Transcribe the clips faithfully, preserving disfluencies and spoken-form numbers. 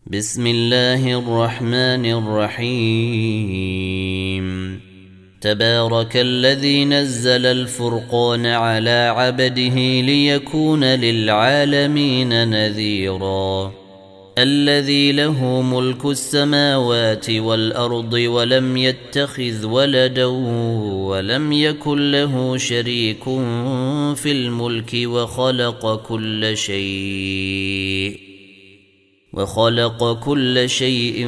بسم الله الرحمن الرحيم. تبارك الذي نزل الفرقان على عبده ليكون للعالمين نذيرا. الذي له ملك السماوات والأرض ولم يتخذ ولدا ولم يكن له شريك في الملك وخلق كل شيء وخلق كل شيء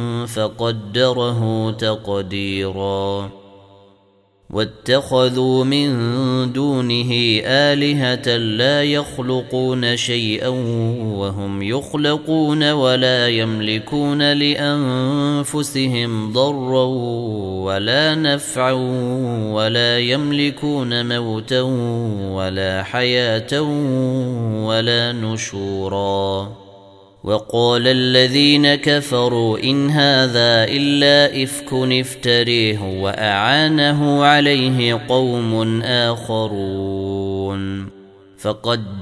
فقدره تقديرا. واتخذوا من دونه آلهة لا يخلقون شيئا وهم يخلقون ولا يملكون لأنفسهم ضرا ولا نفعا ولا يملكون موتا ولا حياة ولا نشورا. وقال الذين كفروا إن هذا إلا إفك افتريه وأعانه عليه قوم آخرون فقد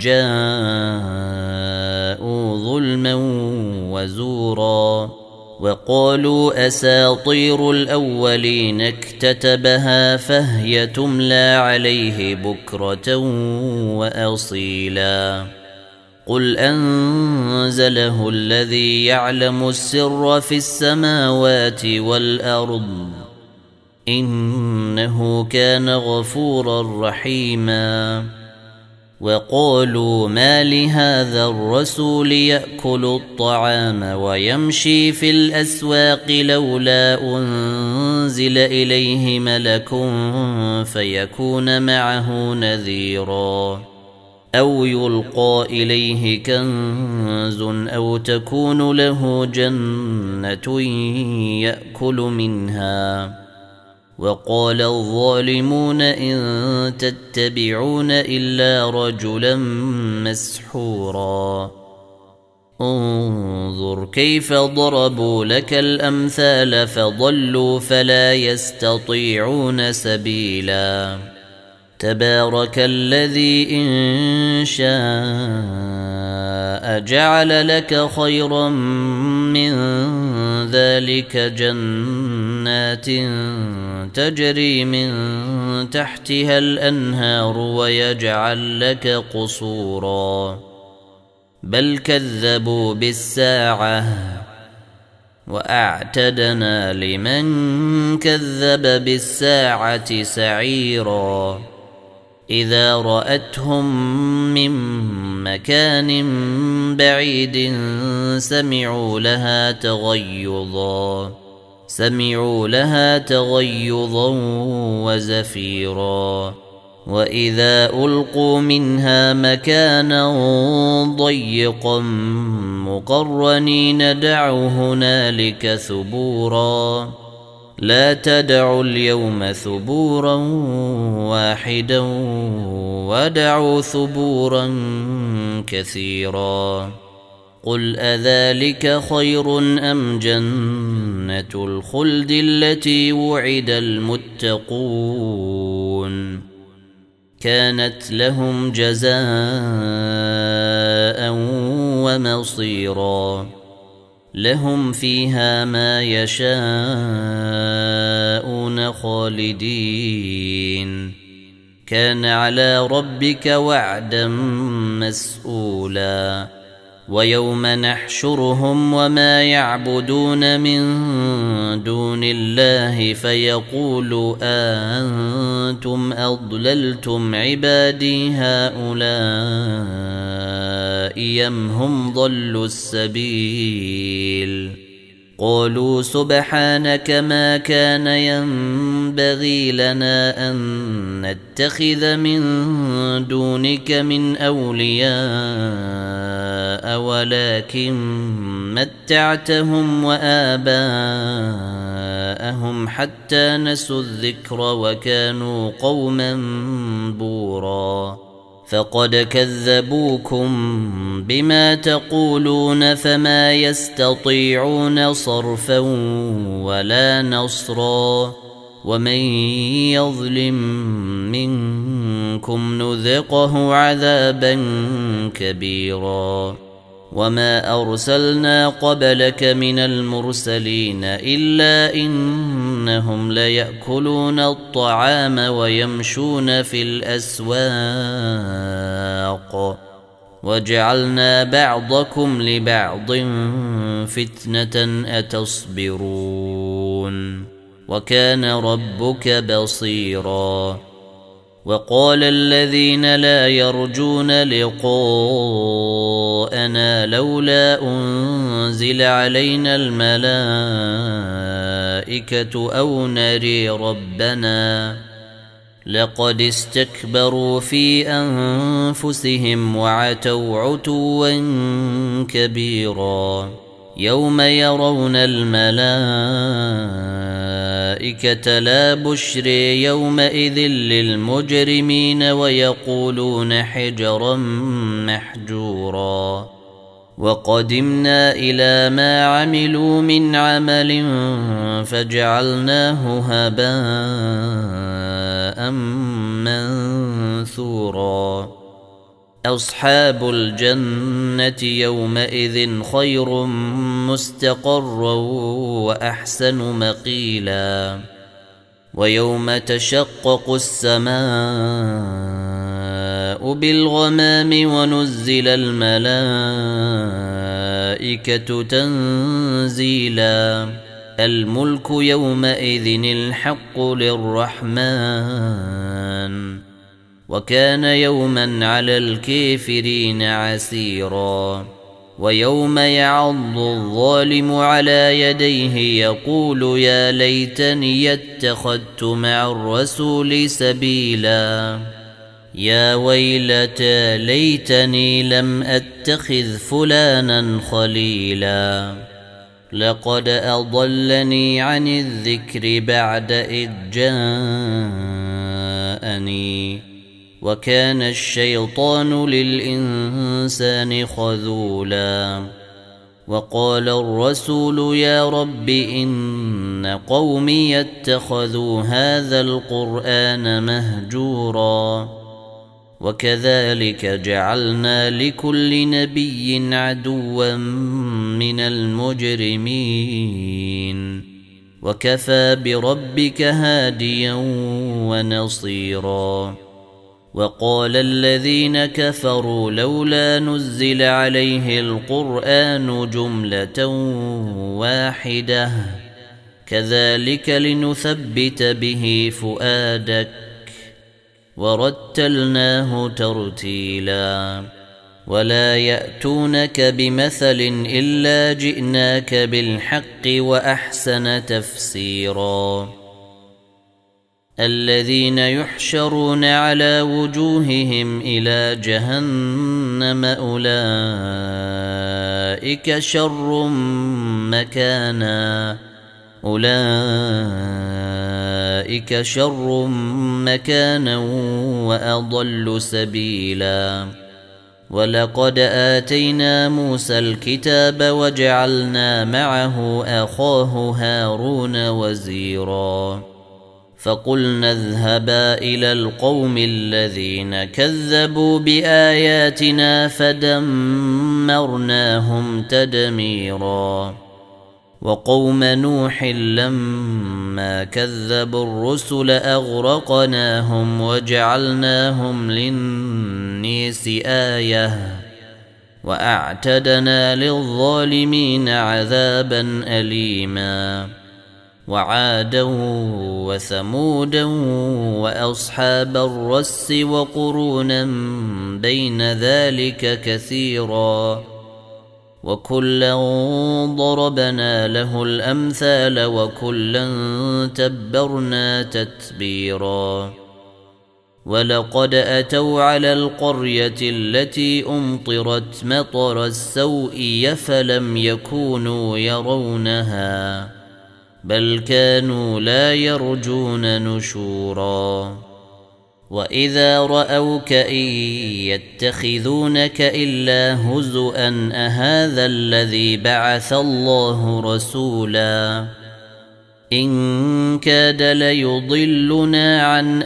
جاءوا ظلما وزورا. وقالوا أساطير الأولين اكتتبها فهي تملى عليه بكرة وأصيلا. قل أنزله الذي يعلم السر في السماوات والأرض إنه كان غفورا رحيما. وقالوا ما لهذا الرسول يأكل الطعام ويمشي في الأسواق لولا أنزل إليه ملك فيكون معه نذيرا أو يلقى إليه كنز أو تكون له جنة يأكل منها. وقال الظالمون إن تتبعون إلا رجلا مسحورا. انظر كيف ضربوا لك الأمثال فضلوا فلا يستطيعون سبيلا. تبارك الذي إن شاء جعل لك خيرا من ذلك جنات تجري من تحتها الأنهار ويجعل لك قصورا بل كذبوا بالساعة وأعتدنا لمن كذب بالساعة سعيرا. إذا رأتهم من مكان بعيد سمعوا لها تغيظا سمعوا لها تغيظا وزفيرا. وإذا ألقوا منها مكانا ضيقا مقرنين دعوا هنالك ثبورا. لا تدعوا اليوم ثبورا واحدا ودعوا ثبورا كثيرا. قل أذلك خير أم جنة الخلد التي وعد المتقون كانت لهم جزاء ومصيرا. لهم فيها ما يشاءون خالدين كان على ربك وعدا مسؤولا. ويوم نحشرهم وما يعبدون من دون الله فيقول أأنتم أضللتم عبادي هؤلاء أم هم ضلوا السبيل. قالوا سبحانك ما كان ينبغي لنا أن نتخذ من دونك من أولياء ولكن متعتهم وآباءهم حتى نسوا الذكر وكانوا قوما بورا. فقد كذبوكم بما تقولون فما يستطيعون صرفا ولا نصرا. ومن يظلم منكم نذقه عذابا كبيرا. وما أرسلنا قبلك من المرسلين إلا إنهم ليأكلون الطعام ويمشون في الأسواق وجعلنا بعضكم لبعض فتنة أتصبرون وكان ربك بصيرا. وقال الذين لا يرجون لقاءنا لولا أنزل علينا الملائكة أو نري ربنا لقد استكبروا في أنفسهم وعتوا عتوا كبيرا. يوم يرون الملائكة لا بشر يومئذ للمجرمين ويقولون حجرا محجورا. وقدمنا إلى ما عملوا من عمل فجعلناه هباء منثورا. أصحاب الجنة يومئذ خير مستقرا وأحسن مقيلا. ويوم تشقق السماء بالغمام ونزل الملائكة تنزيلا. الملك يومئذ الحق للرحمن وكان يوما على الكافرين عسيرا. ويوم يعض الظالم على يديه يقول يا ليتني اتخذت مع الرسول سبيلا. يا ويلتى ليتني لم أتخذ فلانا خليلا لقد أضلني عن الذكر بعد إذ جاءني وكان الشيطان للإنسان خذولا. وقال الرسول يا رب إن قومي اتخذوا هذا القرآن مهجورا. وكذلك جعلنا لكل نبي عدوا من المجرمين وكفى بربك هاديا ونصيرا. وقال الذين كفروا لولا نزل عليه القرآن جملة واحدة كذلك لنثبت به فؤادك ورتلناه ترتيلا. ولا يأتونك بمثل إلا جئناك بالحق وأحسن تفسيرا. الذين يحشرون على وجوههم إلى جهنم أولئك شر مكانا أولئك شر مكانا وأضل سبيلا. ولقد آتينا موسى الكتاب وجعلنا معه أخاه هارون وزيرا. فقلنا اذهبا إلى القوم الذين كذبوا بآياتنا فدمرناهم تدميرا. وقوم نوح لما كذبوا الرسل أغرقناهم وجعلناهم للناس آية وأعتدنا للظالمين عذابا أليما. وعادا وثمودا وأصحاب الرس وقرونا بين ذلك كثيرا وكلا ضربنا له الأمثال وكلا تبرنا تتبيرا. ولقد أتوا على القرية التي أمطرت مطر السوء فلم يكونوا يرونها بل كانوا لا يرجون نشورا. وإذا رأوك إن يتخذونك إلا هزؤا أهذا الذي بعث الله رسولا إن كاد ليضلنا عن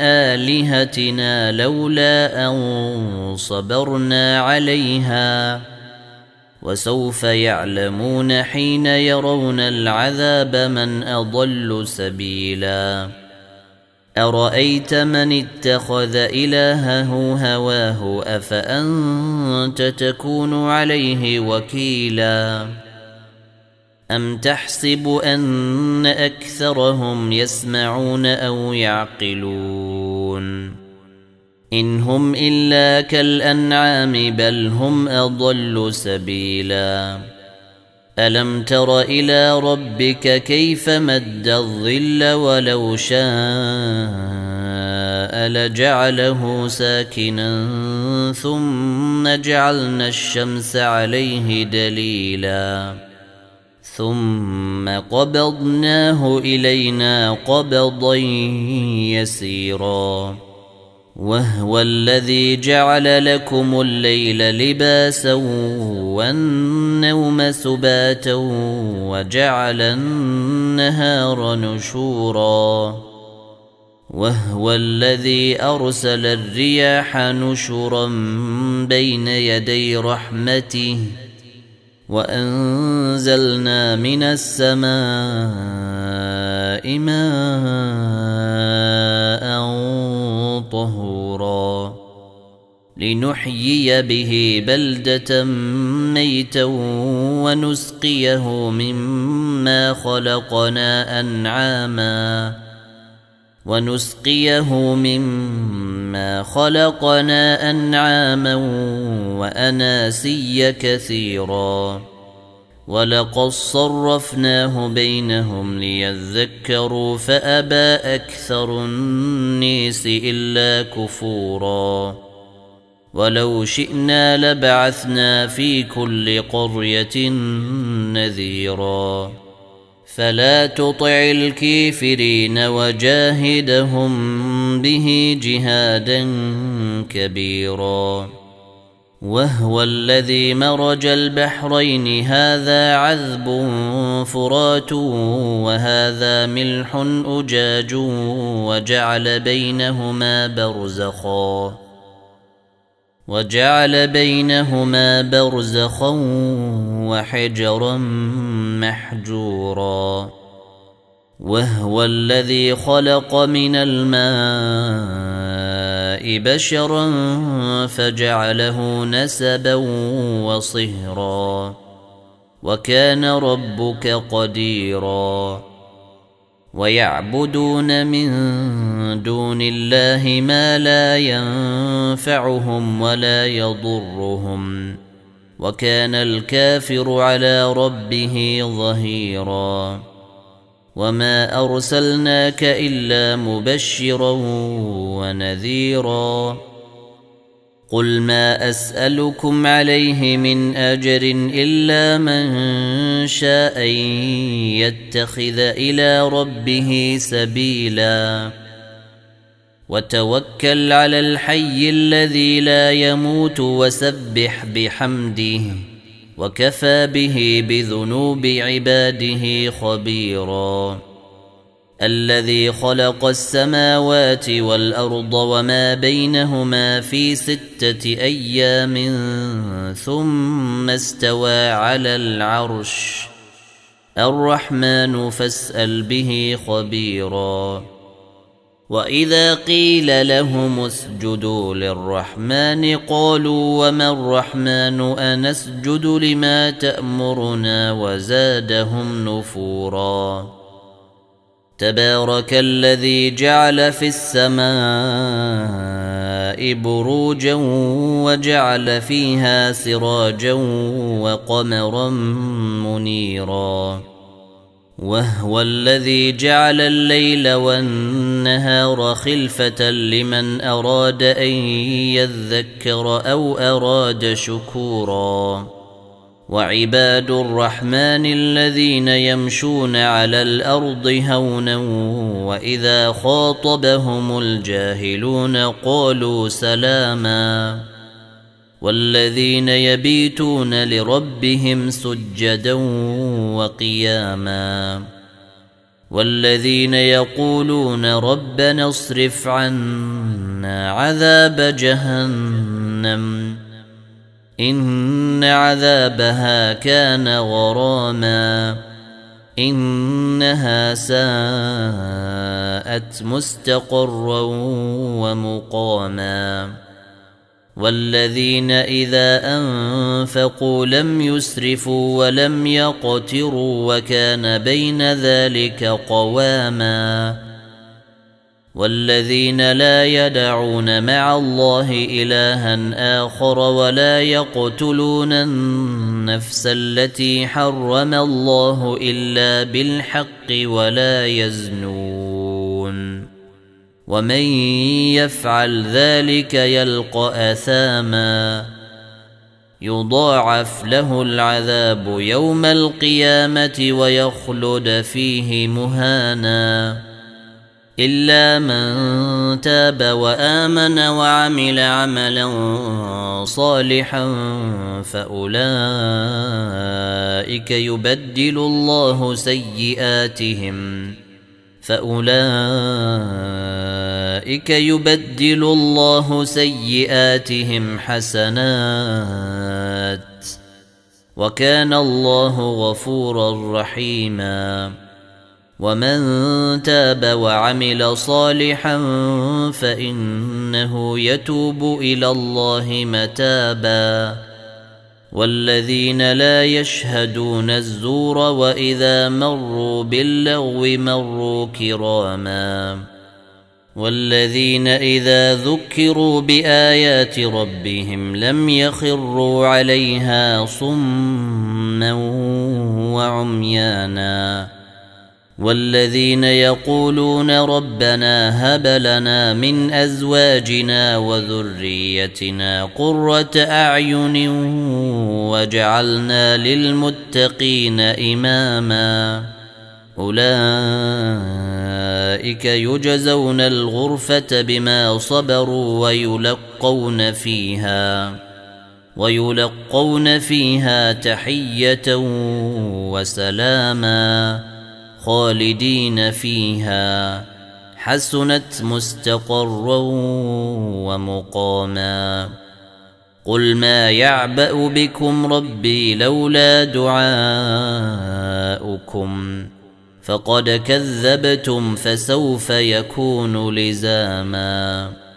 آلهتنا لولا أن صبرنا عليها وسوف يعلمون حين يرون العذاب من أضل سبيلا أرأيت من اتخذ إلهه هواه أفأنت تكون عليه وكيلا أم تحسب أن أكثرهم يسمعون أو يعقلون إن هم إلا كالأنعام بل هم أضل سبيلا ألم تر إلى ربك كيف مد الظل ولو شاء لجعله ساكنا ثم جعلنا الشمس عليه دليلا ثم قبضناه إلينا قبضا يسيرا وهو الذي جعل لكم الليل لباسا والنوم سباتا وجعل النهار نشورا وهو الذي أرسل الرياح نشرا بين يدي رحمته وأنزلنا من السماء ماء طهورا لنحيي به بلدة ميتا ونسقيه مما خلقنا أنعاما ونسقيه مما خلقنا أنعاما وأناسيا كثيرا ولقد صرفناه بينهم ليذكروا فأبى أكثر الناس إلا كفورا ولو شئنا لبعثنا في كل قرية نذيرا فلا تطع الكافرين وجاهدهم به جهادا كبيرا وهو الذي مرج البحرين هذا عذب فرات وهذا ملح أجاج وجعل بينهما برزخا وجعل بينهما برزخا وحجرا محجورا وهو الذي خلق من الماء بشرا فجعله نسبا وصهرا وكان ربك قديرا ويعبدون من دون الله ما لا ينفعهم ولا يضرهم وكان الكافر على ربه ظهيرا وما أرسلناك إلا مبشرا ونذيرا قل ما أسألكم عليه من أجر إلا من شاء يتخذ إلى ربه سبيلا وتوكل على الحي الذي لا يموت وسبح بحمده وكفى به بذنوب عباده خبيرا الذي خلق السماوات والأرض وما بينهما في ستة أيام ثم استوى على العرش الرحمن فاسأل به خبيرا وإذا قيل لهم اسجدوا للرحمن قالوا وما الرحمن أنسجد لما تأمرنا وزادهم نفورا تبارك الذي جعل في السماء بروجا وجعل فيها سراجا وقمرا منيرا وهو الذي جعل الليل والنهار خلفة لمن أراد أن يذكر أو أراد شكورا وعباد الرحمن الذين يمشون على الأرض هونا وإذا خاطبهم الجاهلون قالوا سلاما والذين يبيتون لربهم سجدا وقياما والذين يقولون ربنا اصرف عنا عذاب جهنم إن عذابها كان غراما إنها ساءت مستقرا ومقاما والذين إذا أنفقوا لم يسرفوا ولم يقتروا وكان بين ذلك قواما والذين لا يدعون مع الله إلها آخر ولا يقتلون النفس التي حرم الله إلا بالحق ولا يزنون ومن يفعل ذلك يلقى أثاما يضاعف له العذاب يوم القيامة ويخلد فيه مهانا إلا من تاب وآمن وعمل عملا صالحا فأولئك يبدل الله سيئاتهم فأولئك يبدل الله سيئاتهم حسنات وكان الله غفورا رحيما ومن تاب وعمل صالحا فإنه يتوب إلى الله متابا والذين لا يشهدون الزور وإذا مروا باللغو مروا كراما والذين إذا ذكروا بآيات ربهم لم يخروا عليها صما وعميانا والذين يقولون ربنا هب لنا من أزواجنا وذريتنا قرة أعين وجعلنا للمتقين إماما أولئك يجزون الغرفة بما صبروا ويلقون فيها ويلقون فيها تحية وسلاما خالدين فيها حسنت مستقرا ومقاما قل ما يعبأ بكم ربي لولا دعاؤكم فقد كذبتم فسوف يكون لزاما